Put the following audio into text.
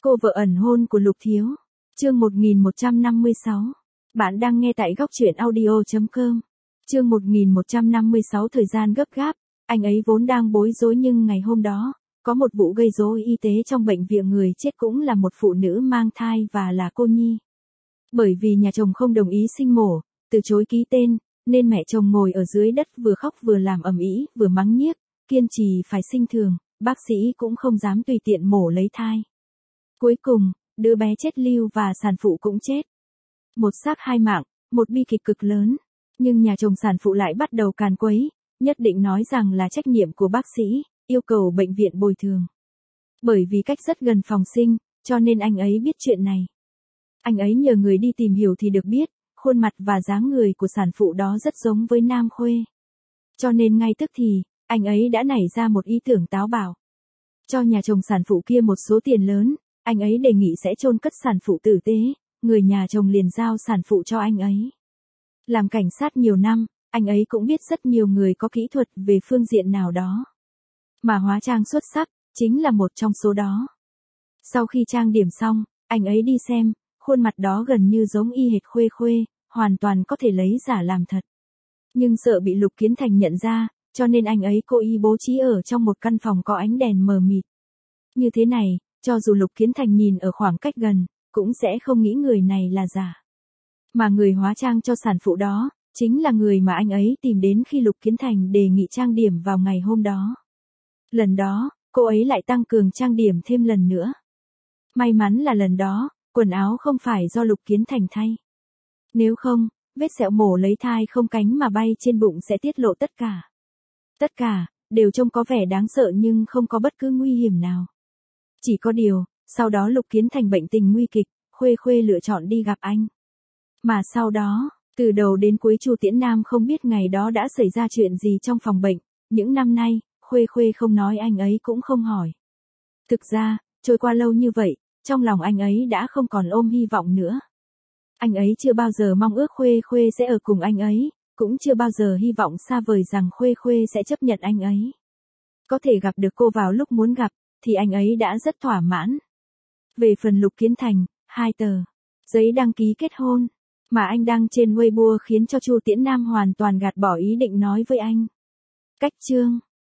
Cô vợ ẩn hôn của Lục Thiếu. Chương 1156. Bạn đang nghe tại góc truyện audio.com. Chương 1156 thời gian gấp gáp, anh ấy vốn đang bối rối nhưng ngày hôm đó, có một vụ gây rối y tế trong bệnh viện, người chết cũng là một phụ nữ mang thai và là cô nhi. Bởi vì nhà chồng không đồng ý sinh mổ, từ chối ký tên, nên mẹ chồng ngồi ở dưới đất vừa khóc vừa làm ầm ĩ, vừa mắng nhiếc, kiên trì phải sinh thường, bác sĩ cũng không dám tùy tiện mổ lấy thai. Cuối cùng, đứa bé chết lưu và sản phụ cũng chết. Một xác hai mạng, một bi kịch cực lớn. Nhưng nhà chồng sản phụ lại bắt đầu càn quấy, nhất định nói rằng là trách nhiệm của bác sĩ, yêu cầu bệnh viện bồi thường. Bởi vì cách rất gần phòng sinh, cho nên anh ấy biết chuyện này. Anh ấy nhờ người đi tìm hiểu thì được biết, khuôn mặt và dáng người của sản phụ đó rất giống với Nam Khuê. Cho nên ngay tức thì, anh ấy đã nảy ra một ý tưởng táo bạo. Cho nhà chồng sản phụ kia một số tiền lớn, anh ấy đề nghị sẽ chôn cất sản phụ tử tế, người nhà chồng liền giao sản phụ cho anh ấy. Làm cảnh sát nhiều năm, anh ấy cũng biết rất nhiều người có kỹ thuật về phương diện nào đó. Mà hóa trang xuất sắc, chính là một trong số đó. Sau khi trang điểm xong, anh ấy đi xem, khuôn mặt đó gần như giống y hệt Khuê Khuê, hoàn toàn có thể lấy giả làm thật. Nhưng sợ bị Lục Kiến Thành nhận ra, cho nên anh ấy cố ý bố trí ở trong một căn phòng có ánh đèn mờ mịt. Như thế này, cho dù Lục Kiến Thành nhìn ở khoảng cách gần, cũng sẽ không nghĩ người này là giả. Mà người hóa trang cho sản phụ đó, chính là người mà anh ấy tìm đến khi Lục Kiến Thành đề nghị trang điểm vào ngày hôm đó. Lần đó, cô ấy lại tăng cường trang điểm thêm lần nữa. May mắn là lần đó, quần áo không phải do Lục Kiến Thành thay. Nếu không, vết sẹo mổ lấy thai không cánh mà bay trên bụng sẽ tiết lộ tất cả. Tất cả, đều trông có vẻ đáng sợ nhưng không có bất cứ nguy hiểm nào. Chỉ có điều, sau đó Lục Kiến Thành bệnh tình nguy kịch, Khuê Khuê lựa chọn đi gặp anh. Mà sau đó, từ đầu đến cuối Chu Tiễn Nam không biết ngày đó đã xảy ra chuyện gì trong phòng bệnh, những năm nay, Khuê Khuê không nói anh ấy cũng không hỏi. Thực ra, trôi qua lâu như vậy, trong lòng anh ấy đã không còn ôm hy vọng nữa. Anh ấy chưa bao giờ mong ước Khuê Khuê sẽ ở cùng anh ấy, cũng chưa bao giờ hy vọng xa vời rằng Khuê Khuê sẽ chấp nhận anh ấy. Có thể gặp được cô vào lúc muốn gặp, thì anh ấy đã rất thỏa mãn. Về phần Lục Kiến Thành, 2 tờ giấy đăng ký kết hôn mà anh đăng trên Weibo khiến cho Chu Tiễn Nam hoàn toàn gạt bỏ ý định nói với anh. Cách chương